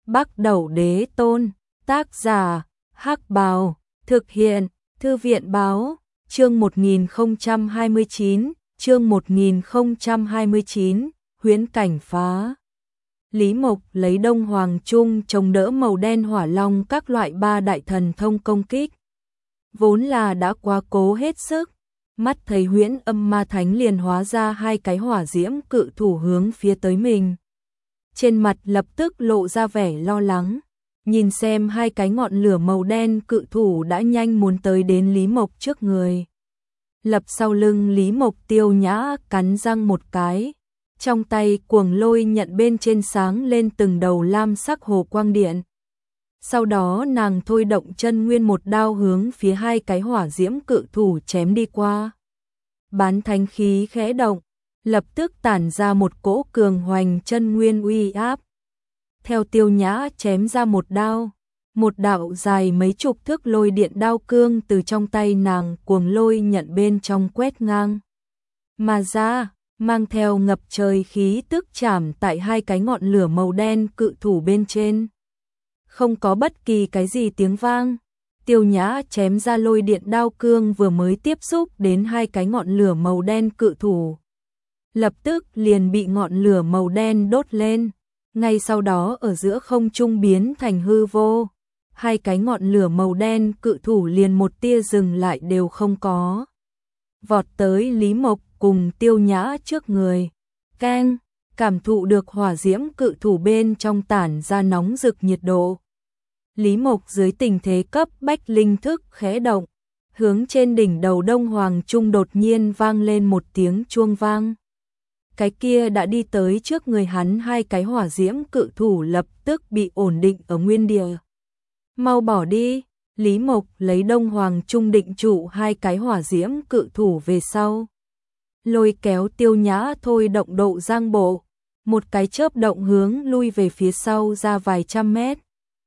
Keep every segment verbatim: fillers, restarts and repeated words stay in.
Bắc Đẩu Đế Tôn, tác giả, Hắc Bào, thực hiện, Thư viện Báo, chương một nghìn không trăm hai mươi chín, chương một nghìn không trăm hai mươi chín, huyễn cảnh phá. Lý Mộc lấy Đông Hoàng Trung chống đỡ màu đen hỏa long các loại ba đại thần thông công kích. Vốn là đã quá cố hết sức, mắt thấy huyễn âm ma thánh liền hóa ra hai cái hỏa diễm cự thủ hướng phía tới mình. Trên mặt lập tức lộ ra vẻ lo lắng, nhìn xem hai cái ngọn lửa màu đen cự thủ đã nhanh muốn tới đến Lý Mộc trước người. Lập sau lưng Lý Mộc Tiêu Nhã cắn răng một cái, trong tay cuồng lôi nhận bên trên sáng lên từng đầu lam sắc hồ quang điện. Sau đó nàng thôi động chân nguyên một đao hướng phía hai cái hỏa diễm cự thủ chém đi qua. Bán thánh khí khẽ động, lập tức tản ra một cỗ cường hoành chân nguyên uy áp. Theo Tiêu Nhã chém ra một đao, một đạo dài mấy chục thước lôi điện đao cương từ trong tay nàng cuồng lôi nhận bên trong quét ngang mà ra, mang theo ngập trời khí tức chạm tại hai cái ngọn lửa màu đen cự thủ bên trên. Không có bất kỳ cái gì tiếng vang, Tiêu Nhã chém ra lôi điện đao cương vừa mới tiếp xúc đến hai cái ngọn lửa màu đen cự thủ, lập tức liền bị ngọn lửa màu đen đốt lên, ngay sau đó ở giữa không trung biến thành hư vô. Hai cái ngọn lửa màu đen cự thủ liền một tia dừng lại đều không có. Vọt tới Lý Mộc cùng Tiêu Nhã trước người. Keng, cảm thụ được hỏa diễm cự thủ bên trong tản ra nóng rực nhiệt độ. Lý Mộc dưới tình thế cấp bách linh thức khẽ động, hướng trên đỉnh đầu Đông Hoàng Trung đột nhiên vang lên một tiếng chuông vang. Cái kia đã đi tới trước người hắn hai cái hỏa diễm cự thủ lập tức bị ổn định ở nguyên địa. Mau bỏ đi, Lý Mộc lấy Đông Hoàng Trung định trụ hai cái hỏa diễm cự thủ về sau. Lôi kéo Tiêu Nhã thôi động độ giang bộ, một cái chớp động hướng lui về phía sau ra vài trăm mét.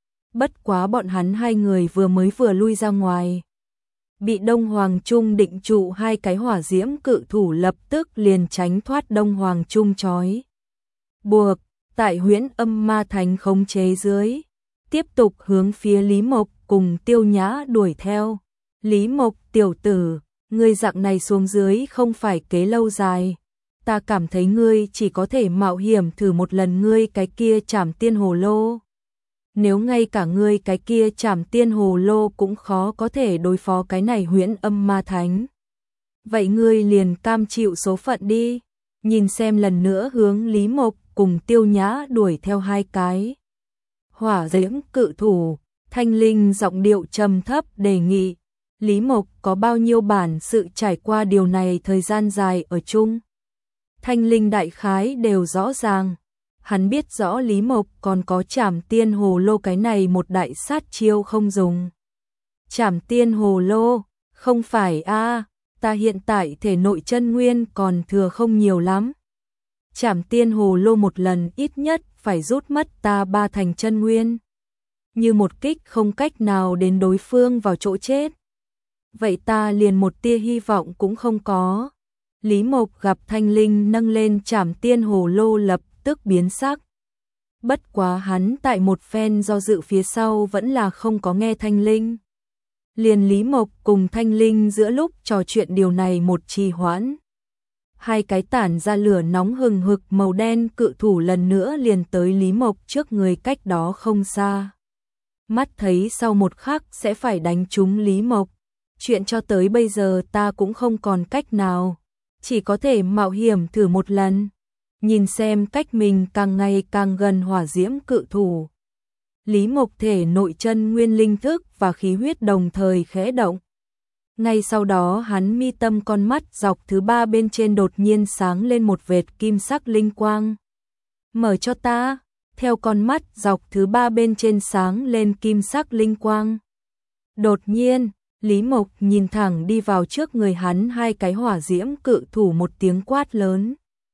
Bất quá bọn hắn hai người vừa mới vừa lui ra ngoài, bị Đông Hoàng Trung định trụ hai cái hỏa diễm cự thủ lập tức liền tránh thoát Đông Hoàng Trung trói buộc, tại huyễn âm ma thánh khống chế dưới, tiếp tục hướng phía Lý Mộc cùng Tiêu Nhã đuổi theo. Lý Mộc tiểu tử, ngươi dạng này xuống dưới không phải kế lâu dài, ta cảm thấy ngươi chỉ có thể mạo hiểm thử một lần ngươi cái kia Trảm Tiên Hồ Lô. Nếu ngay cả ngươi cái kia Trảm Tiên Hồ Lô cũng khó có thể đối phó cái này huyễn âm ma thánh, vậy ngươi liền cam chịu số phận đi. Nhìn xem lần nữa hướng Lý Mộc cùng Tiêu Nhã đuổi theo hai cái hỏa diễm cự thủ, Thanh Linh giọng điệu trầm thấp đề nghị. Lý Mộc có bao nhiêu bản sự trải qua điều này thời gian dài ở chung, Thanh Linh đại khái đều rõ ràng. Hắn biết rõ Lý Mộc còn có Trảm Tiên Hồ Lô cái này một đại sát chiêu không dùng. Trảm Tiên Hồ Lô, không phải a, à, ta hiện tại thể nội chân nguyên còn thừa không nhiều lắm. Trảm Tiên Hồ Lô một lần ít nhất phải rút mất ta ba thành chân nguyên. Như một kích không cách nào đến đối phương vào chỗ chết, vậy ta liền một tia hy vọng cũng không có. Lý Mộc gặp Thanh Linh nâng lên Trảm Tiên Hồ Lô lập tức biến sắc. Bất quá hắn tại một phen do dự phía sau vẫn là không có nghe Thanh Linh. Liền Lý Mộc cùng Thanh Linh giữa lúc trò chuyện điều này một trì hoãn, hai cái tản ra lửa nóng hừng hực màu đen cự thủ lần nữa liền tới Lý Mộc trước người cách đó không xa. Mắt thấy sau một khắc sẽ phải đánh trúng Lý Mộc, chuyện cho tới bây giờ ta cũng không còn cách nào, chỉ có thể mạo hiểm thử một lần, nhìn xem cách mình càng ngày càng gần hỏa diễm cự thủ. Lý Mộc thể nội chân nguyên linh thức và khí huyết đồng thời khẽ động. Ngay sau đó hắn mi tâm con mắt dọc thứ ba bên trên đột nhiên sáng lên một vệt kim sắc linh quang. Mở cho ta, theo con mắt dọc thứ ba bên trên sáng lên kim sắc linh quang. Đột nhiên, Lý Mộc nhìn thẳng đi vào trước người hắn hai cái hỏa diễm cự thủ một tiếng quát lớn.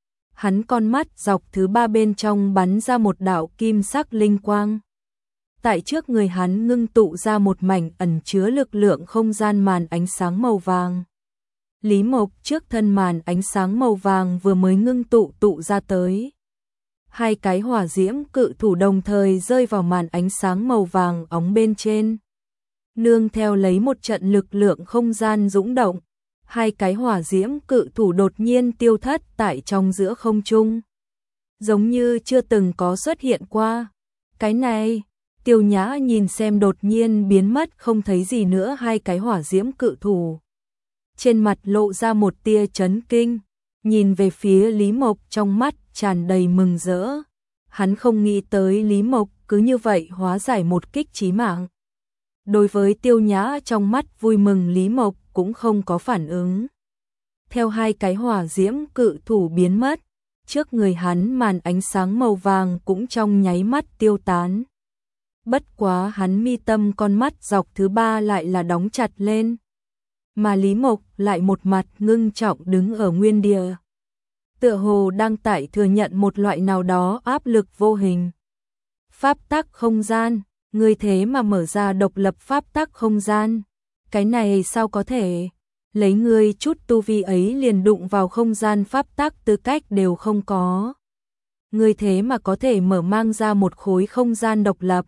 Hắn con mắt dọc thứ ba bên trong bắn ra một đạo kim sắc linh quang. Tại trước người hắn ngưng tụ ra một mảnh ẩn chứa lực lượng không gian màn ánh sáng màu vàng. Lý Mộc trước thân màn ánh sáng màu vàng vừa mới ngưng tụ tụ ra tới, hai cái hỏa diễm cự thủ đồng thời rơi vào màn ánh sáng màu vàng óng bên trên. Nương theo lấy một trận lực lượng không gian dũng động, hai cái hỏa diễm cự thủ đột nhiên tiêu thất tại trong giữa không trung. Giống như chưa từng có xuất hiện qua. Cái này, Tiêu Nhã nhìn xem đột nhiên biến mất không thấy gì nữa hai cái hỏa diễm cự thủ. Trên mặt lộ ra một tia chấn kinh, nhìn về phía Lý Mộc trong mắt tràn đầy mừng rỡ. Hắn không nghĩ tới Lý Mộc cứ như vậy hóa giải một kích chí mạng. Đối với Tiêu Nhã trong mắt vui mừng, Lý Mộc cũng không có phản ứng. Theo hai cái hỏa diễm cự thủ biến mất, trước người hắn màn ánh sáng màu vàng cũng trong nháy mắt tiêu tán. Bất quá hắn mi tâm con mắt dọc thứ ba lại là đóng chặt lên. Mà Lý Mộc lại một mặt ngưng trọng đứng ở nguyên địa. Tựa hồ đang tại thừa nhận một loại nào đó áp lực vô hình. Pháp tắc không gian, ngươi thế mà mở ra độc lập pháp tắc không gian. Cái này sao có thể? Lấy ngươi chút tu vi ấy liền đụng vào không gian pháp tắc tư cách đều không có. Ngươi thế mà có thể mở mang ra một khối không gian độc lập.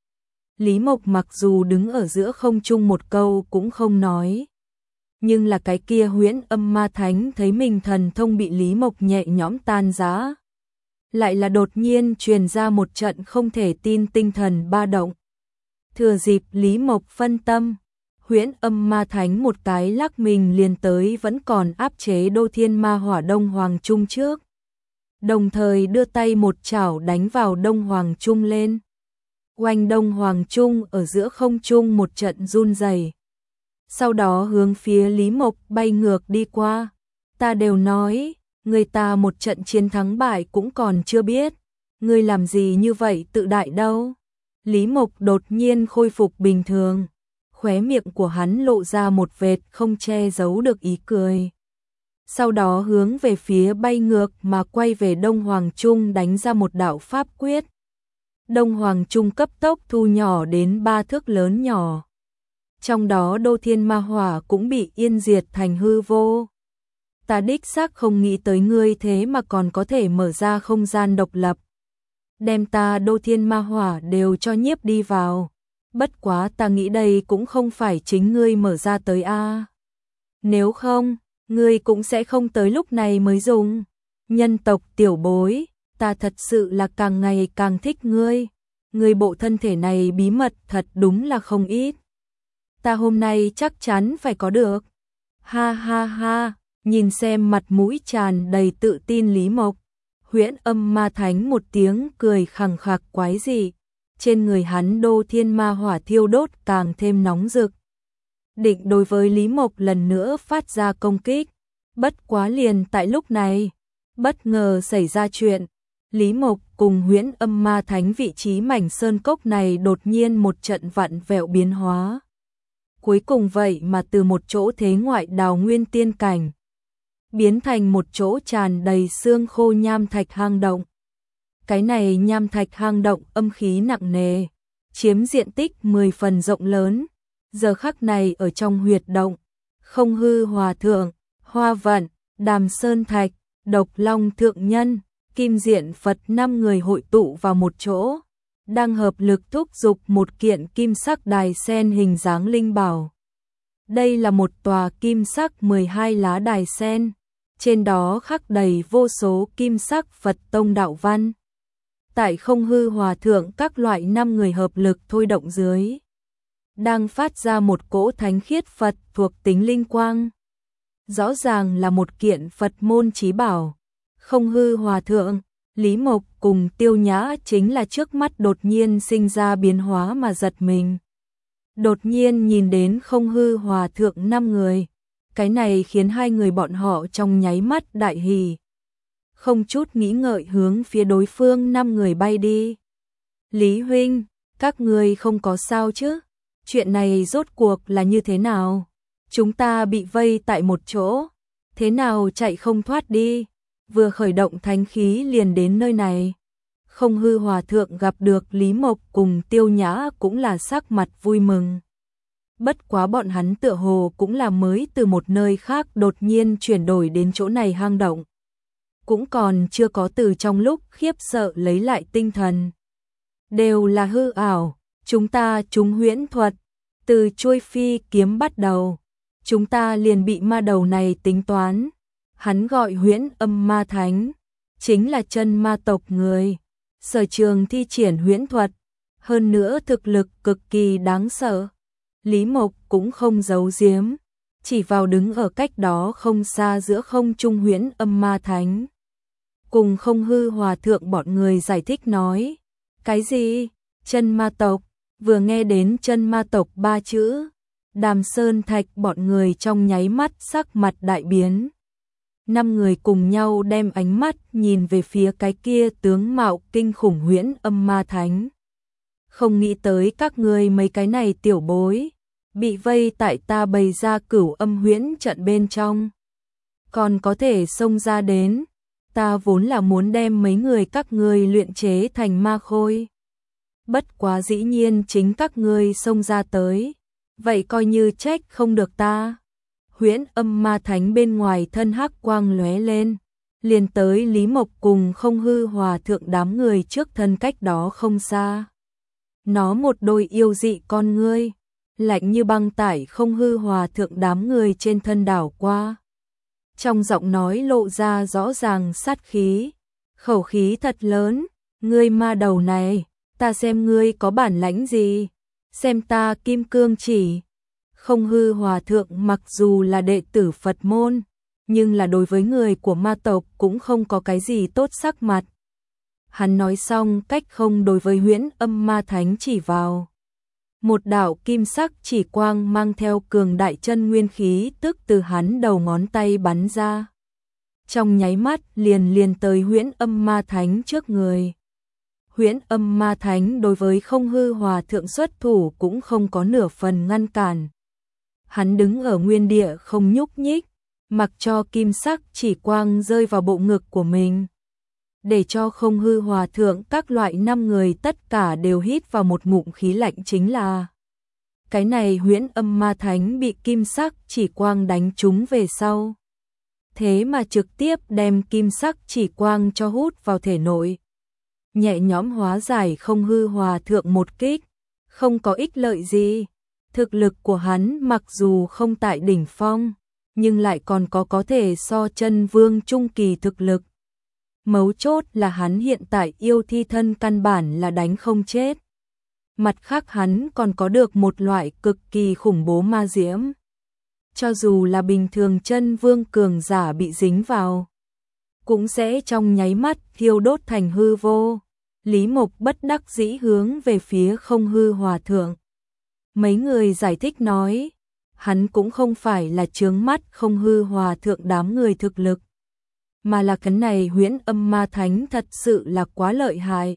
Lý Mộc mặc dù đứng ở giữa không trung một câu cũng không nói. Nhưng là cái kia Huyễn Âm Ma Thánh thấy mình thần thông bị Lý Mộc nhẹ nhõm tan rã. Lại là đột nhiên truyền ra một trận không thể tin tinh thần ba động. Thừa dịp Lý Mộc phân tâm, Huyễn Âm Ma Thánh một cái lắc mình liền tới vẫn còn áp chế Đô Thiên Ma Hỏa Đông Hoàng Trung trước. Đồng thời đưa tay một chảo đánh vào Đông Hoàng Trung lên. Oanh, Đông Hoàng Trung ở giữa không trung một trận run rẩy. Sau đó hướng phía Lý Mộc bay ngược đi qua. Ta đều nói, người ta một trận chiến thắng bại cũng còn chưa biết. Ngươi làm gì như vậy tự đại đâu. Lý Mộc đột nhiên khôi phục bình thường. Khóe miệng của hắn lộ ra một vệt không che giấu được ý cười. Sau đó hướng về phía bay ngược mà quay về Đông Hoàng Trung đánh ra một đạo pháp quyết. Đông Hoàng Trung cấp tốc thu nhỏ đến ba thước lớn nhỏ. Trong đó Đô Thiên Ma Hỏa cũng bị yên diệt thành hư vô. Ta đích xác không nghĩ tới ngươi thế mà còn có thể mở ra không gian độc lập. Đem ta Đô Thiên Ma Hỏa đều cho nhiếp đi vào. Bất quá ta nghĩ đây cũng không phải chính ngươi mở ra tới a. Nếu không, ngươi cũng sẽ không tới lúc này mới dùng. Nhân tộc tiểu bối, ta thật sự là càng ngày càng thích ngươi. Ngươi bộ thân thể này bí mật thật đúng là không ít. Ta hôm nay chắc chắn phải có được. Ha ha ha, nhìn xem mặt mũi tràn đầy tự tin Lý Mộc. Huyễn Âm Ma Thánh một tiếng cười khằng khặc quái dị. Trên người hắn Đô Thiên Ma Hỏa thiêu đốt càng thêm nóng rực. Định đối với Lý Mộc lần nữa phát ra công kích. Bất quá liền tại lúc này, bất ngờ xảy ra chuyện. Lý Mộc cùng Huyễn Âm Ma Thánh vị trí mảnh sơn cốc này đột nhiên một trận vặn vẹo biến hóa. Cuối cùng vậy mà từ một chỗ thế ngoại đào nguyên tiên cảnh, biến thành một chỗ tràn đầy xương khô nham thạch hang động. Cái này nham thạch hang động âm khí nặng nề, chiếm diện tích mười phần rộng lớn. Giờ khắc này ở trong huyệt động, Không Hư Hòa Thượng, Hoa Vận, Đàm Sơn Thạch, Độc Long Thượng Nhân, Kim Diện Phật năm người hội tụ vào một chỗ, đang hợp lực thúc giục một kiện kim sắc đài sen hình dáng linh bảo. Đây là một tòa kim sắc mười hai lá đài sen, trên đó khắc đầy vô số kim sắc Phật tông đạo văn. Tại Không Hư Hòa Thượng các loại năm người hợp lực thôi động dưới, đang phát ra một cỗ thánh khiết Phật thuộc tính linh quang. Rõ ràng là một kiện Phật môn chí bảo. Không Hư Hòa Thượng, Lý Mộc cùng Tiêu Nhã chính là trước mắt đột nhiên sinh ra biến hóa mà giật mình. Đột nhiên nhìn đến Không Hư Hòa Thượng năm người, cái này khiến hai người bọn họ trong nháy mắt đại hỉ. Không chút nghĩ ngợi hướng phía đối phương năm người bay đi. Lý huynh, các người không có sao chứ? Chuyện này rốt cuộc là như thế nào? Chúng ta bị vây tại một chỗ, thế nào chạy không thoát đi? Vừa khởi động thánh khí liền đến nơi này. Không Hư Hòa Thượng gặp được Lý Mộc cùng Tiêu Nhã cũng là sắc mặt vui mừng. Bất quá bọn hắn tựa hồ cũng là mới từ một nơi khác đột nhiên chuyển đổi đến chỗ này hang động. cũng còn chưa có từ trong lúc khiếp sợ lấy lại tinh thần. Đều là hư ảo, chúng ta trúng huyễn thuật, từ chuôi phi kiếm bắt đầu, chúng ta liền bị ma đầu này tính toán. Hắn gọi huyễn âm ma thánh, chính là chân ma tộc người, sở trường thi triển huyễn thuật, hơn nữa thực lực cực kỳ đáng sợ. Lý Mộc cũng không giấu giếm, chỉ vào đứng ở cách đó không xa giữa không trung huyễn âm ma thánh. Cùng Không Hư Hòa Thượng bọn người giải thích nói, cái gì? Chân ma tộc? Vừa nghe đến chân ma tộc ba chữ, Đàm Sơn Thạch bọn người trong nháy mắt sắc mặt đại biến. Năm người cùng nhau đem ánh mắt nhìn về phía cái kia tướng mạo kinh khủng huyễn âm ma thánh. Không nghĩ tới các ngươi mấy cái này tiểu bối, bị vây tại ta bày ra cửu âm huyễn trận bên trong. Còn có thể xông ra đến, ta vốn là muốn đem mấy người các ngươi luyện chế thành ma khôi. Bất quá dĩ nhiên chính các ngươi xông ra tới, vậy coi như trách không được ta. Huyễn âm ma thánh bên ngoài thân hắc quang lóe lên, liền tới Lý Mộc cùng Không Hư Hòa Thượng đám người trước thân cách đó không xa. Nó một đôi yêu dị con ngươi, lạnh như băng tải Không Hư Hòa Thượng đám người trên thân đảo qua. Trong giọng nói lộ ra rõ ràng sát khí, khẩu khí thật lớn, ngươi ma đầu này, ta xem ngươi có bản lãnh gì, xem ta kim cương chỉ. Không Hư Hòa Thượng mặc dù là đệ tử Phật môn, nhưng là đối với người của ma tộc cũng không có cái gì tốt sắc mặt. Hắn nói xong cách không đối với huyễn âm ma thánh chỉ vào. Một đạo kim sắc chỉ quang mang theo cường đại chân nguyên khí tức từ hắn đầu ngón tay bắn ra. Trong nháy mắt liền liền tới huyễn âm ma thánh trước người. Huyễn âm ma thánh đối với Không Hư Hòa Thượng xuất thủ cũng không có nửa phần ngăn cản. Hắn đứng ở nguyên địa không nhúc nhích, mặc cho kim sắc chỉ quang rơi vào bộ ngực của mình. Để cho Không Hư Hòa Thượng các loại năm người tất cả đều hít vào một ngụm khí lạnh chính là. Cái này huyễn âm ma thánh bị kim sắc chỉ quang đánh trúng về sau. Thế mà trực tiếp đem kim sắc chỉ quang cho hút vào thể nội. Nhẹ nhõm hóa giải Không Hư Hòa Thượng một kích, không có ích lợi gì. Thực lực của hắn mặc dù không tại đỉnh phong, nhưng lại còn có có thể so chân vương trung kỳ thực lực. Mấu chốt là hắn hiện tại yêu thi thân căn bản là đánh không chết. Mặt khác hắn còn có được một loại cực kỳ khủng bố ma diễm. Cho dù là bình thường chân vương cường giả bị dính vào, cũng sẽ trong nháy mắt thiêu đốt thành hư vô. Lý Mộc bất đắc dĩ hướng về phía Không Hư Hòa Thượng. Mấy người giải thích nói, hắn cũng không phải là chướng mắt Không Hư Hòa Thượng đám người thực lực, mà là cái này huyễn âm ma thánh thật sự là quá lợi hại.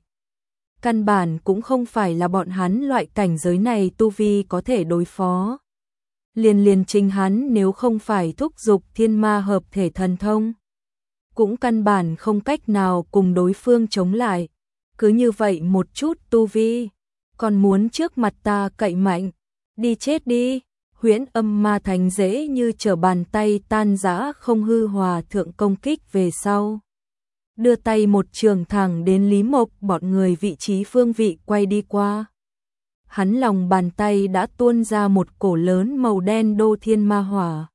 Căn bản cũng không phải là bọn hắn loại cảnh giới này tu vi có thể đối phó. Liền liền trình hắn nếu không phải thúc dục thiên ma hợp thể thần thông, cũng căn bản không cách nào cùng đối phương chống lại. Cứ như vậy một chút tu vi, còn muốn trước mặt ta cậy mạnh, đi chết đi. Huyễn âm ma thánh dễ như trở bàn tay tan rã Không Hư Hòa Thượng công kích về sau. Đưa tay một trường thẳng đến Lý Mộc bọn người vị trí phương vị quay đi qua. Hắn lòng bàn tay đã tuôn ra một cổ lớn màu đen đô thiên ma hỏa.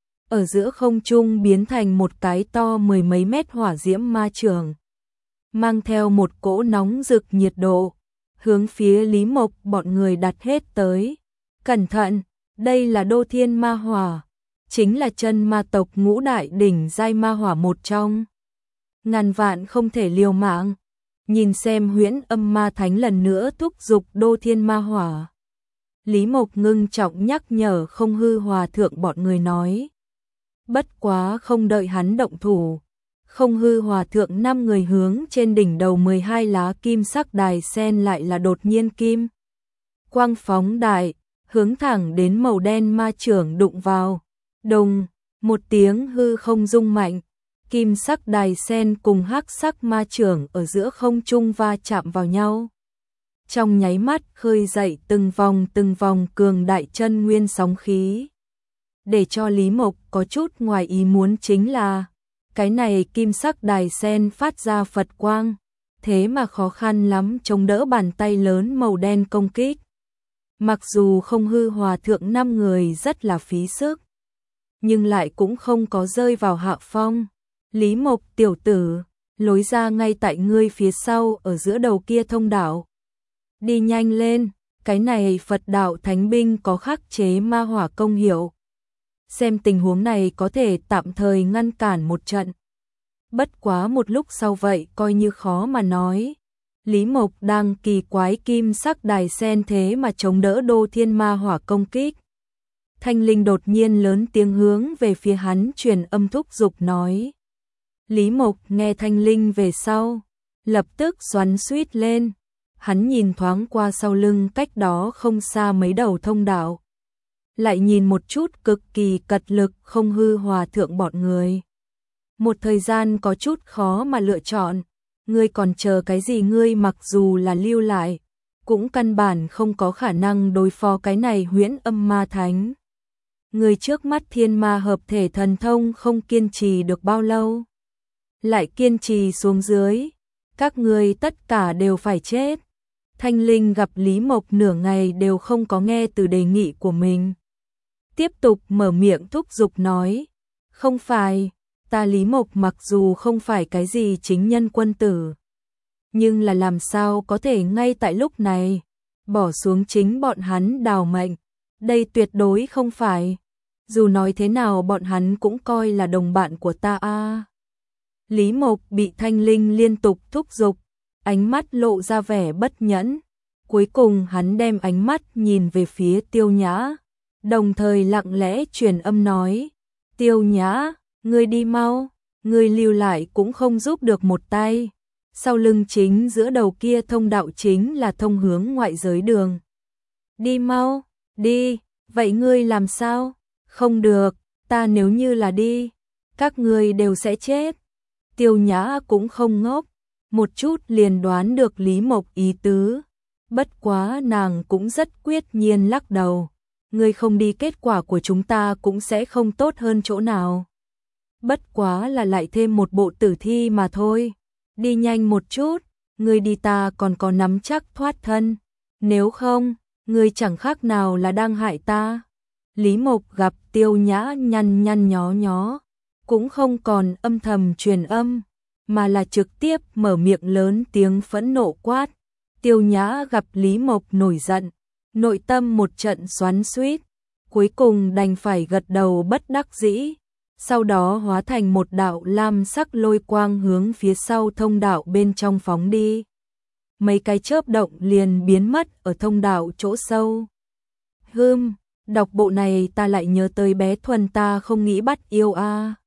Ở giữa không trung biến thành một cái to mười mấy mét hỏa diễm ma trường. Mang theo một cỗ nóng rực nhiệt độ, hướng phía Lý Mộc bọn người đặt hết tới. Cẩn thận, đây là đô thiên ma hỏa, chính là chân ma tộc ngũ đại đỉnh giai ma hỏa một trong. Ngàn vạn không thể liều mạng. Nhìn xem huyễn âm ma thánh lần nữa thúc giục đô thiên ma hỏa. Lý Mộc ngưng trọng nhắc nhở Không Hư Hòa Thượng bọn người nói. Bất quá không đợi hắn động thủ, Không Hư Hòa Thượng năm người hướng trên đỉnh đầu mười hai lá kim sắc đài sen lại là đột nhiên kim quang phóng đại, hướng thẳng đến màu đen ma trưởng đụng vào. Đùng, một tiếng hư không rung mạnh, kim sắc đài sen cùng hắc sắc ma trưởng ở giữa không trung va chạm vào nhau. Trong nháy mắt khơi dậy từng vòng từng vòng cường đại chân nguyên sóng khí. Để cho Lý Mộc có chút ngoài ý muốn chính là, Cái này kim sắc đài sen phát ra Phật quang, thế mà khó khăn lắm chống đỡ bàn tay lớn màu đen công kích. Mặc dù không hư hòa thượng năm người rất là phí sức, nhưng lại cũng không có rơi vào hạ phong. Lý Mộc tiểu tử, lối ra ngay tại ngươi phía sau ở giữa đầu kia thông đạo. Đi nhanh lên, cái này Phật đạo thánh binh có khắc chế ma hỏa công hiệu. Xem tình huống này có thể tạm thời ngăn cản một trận. Bất quá một lúc sau vậy coi như khó mà nói. Lý Mộc đang kỳ quái kim sắc đài sen thế mà chống đỡ Đô Thiên ma hỏa công kích. Thanh Linh đột nhiên lớn tiếng hướng về phía hắn truyền âm thúc giục nói. Lý Mộc nghe Thanh Linh về sau, lập tức xoắn xuýt lên. Hắn nhìn thoáng qua sau lưng cách đó không xa mấy đầu thông đạo. Lại nhìn một chút cực kỳ cật lực không hư hòa thượng bọn người. Một thời gian có chút khó mà lựa chọn. Ngươi còn chờ cái gì, ngươi mặc dù là lưu lại, cũng căn bản không có khả năng đối phó cái này huyễn âm ma thánh. Người trước mắt thiên ma hợp thể thần thông không kiên trì được bao lâu. Lại kiên trì xuống dưới, các ngươi tất cả đều phải chết. Thanh Linh gặp Lý Mộc nửa ngày đều không có nghe từ đề nghị của mình. Tiếp tục mở miệng thúc giục nói, không phải, ta Lý Mộc mặc dù không phải cái gì chính nhân quân tử, nhưng là làm sao có thể ngay tại lúc này, bỏ xuống chính bọn hắn đào mệnh, đây tuyệt đối không phải, dù nói thế nào bọn hắn cũng coi là đồng bạn của ta a. À. Lý Mộc bị Thanh Linh liên tục thúc giục, ánh mắt lộ ra vẻ bất nhẫn, cuối cùng hắn đem ánh mắt nhìn về phía Tiêu Nhã, đồng thời lặng lẽ truyền âm nói, Tiêu Nhã, ngươi đi mau, ngươi lưu lại cũng không giúp được một tay. Sau lưng chính giữa đầu kia thông đạo chính là thông hướng ngoại giới đường. Đi mau, đi, vậy ngươi làm sao? Không được, ta nếu như là đi, các ngươi đều sẽ chết. Tiêu Nhã cũng không ngốc, một chút liền đoán được Lý Mộc ý tứ. Bất quá nàng cũng rất quyết nhiên lắc đầu. Ngươi không đi kết quả của chúng ta cũng sẽ không tốt hơn chỗ nào. Bất quá là lại thêm một bộ tử thi mà thôi. Đi nhanh một chút, ngươi đi ta còn có nắm chắc thoát thân. Nếu không, ngươi chẳng khác nào là đang hại ta. Lý Mộc gặp Tiêu Nhã nhăn nhăn nhó nhó, cũng không còn âm thầm truyền âm, mà là trực tiếp mở miệng lớn tiếng phẫn nộ quát. Tiêu Nhã gặp Lý Mộc nổi giận, nội tâm một trận xoắn xuýt, cuối cùng đành phải gật đầu bất đắc dĩ. Sau đó hóa thành một đạo lam sắc lôi quang hướng phía sau thông đạo bên trong phóng đi. Mấy cái chớp động liền biến mất ở thông đạo chỗ sâu. Hừm, đọc bộ này ta lại nhớ tới bé Thuần ta không nghĩ bắt yêu a. À.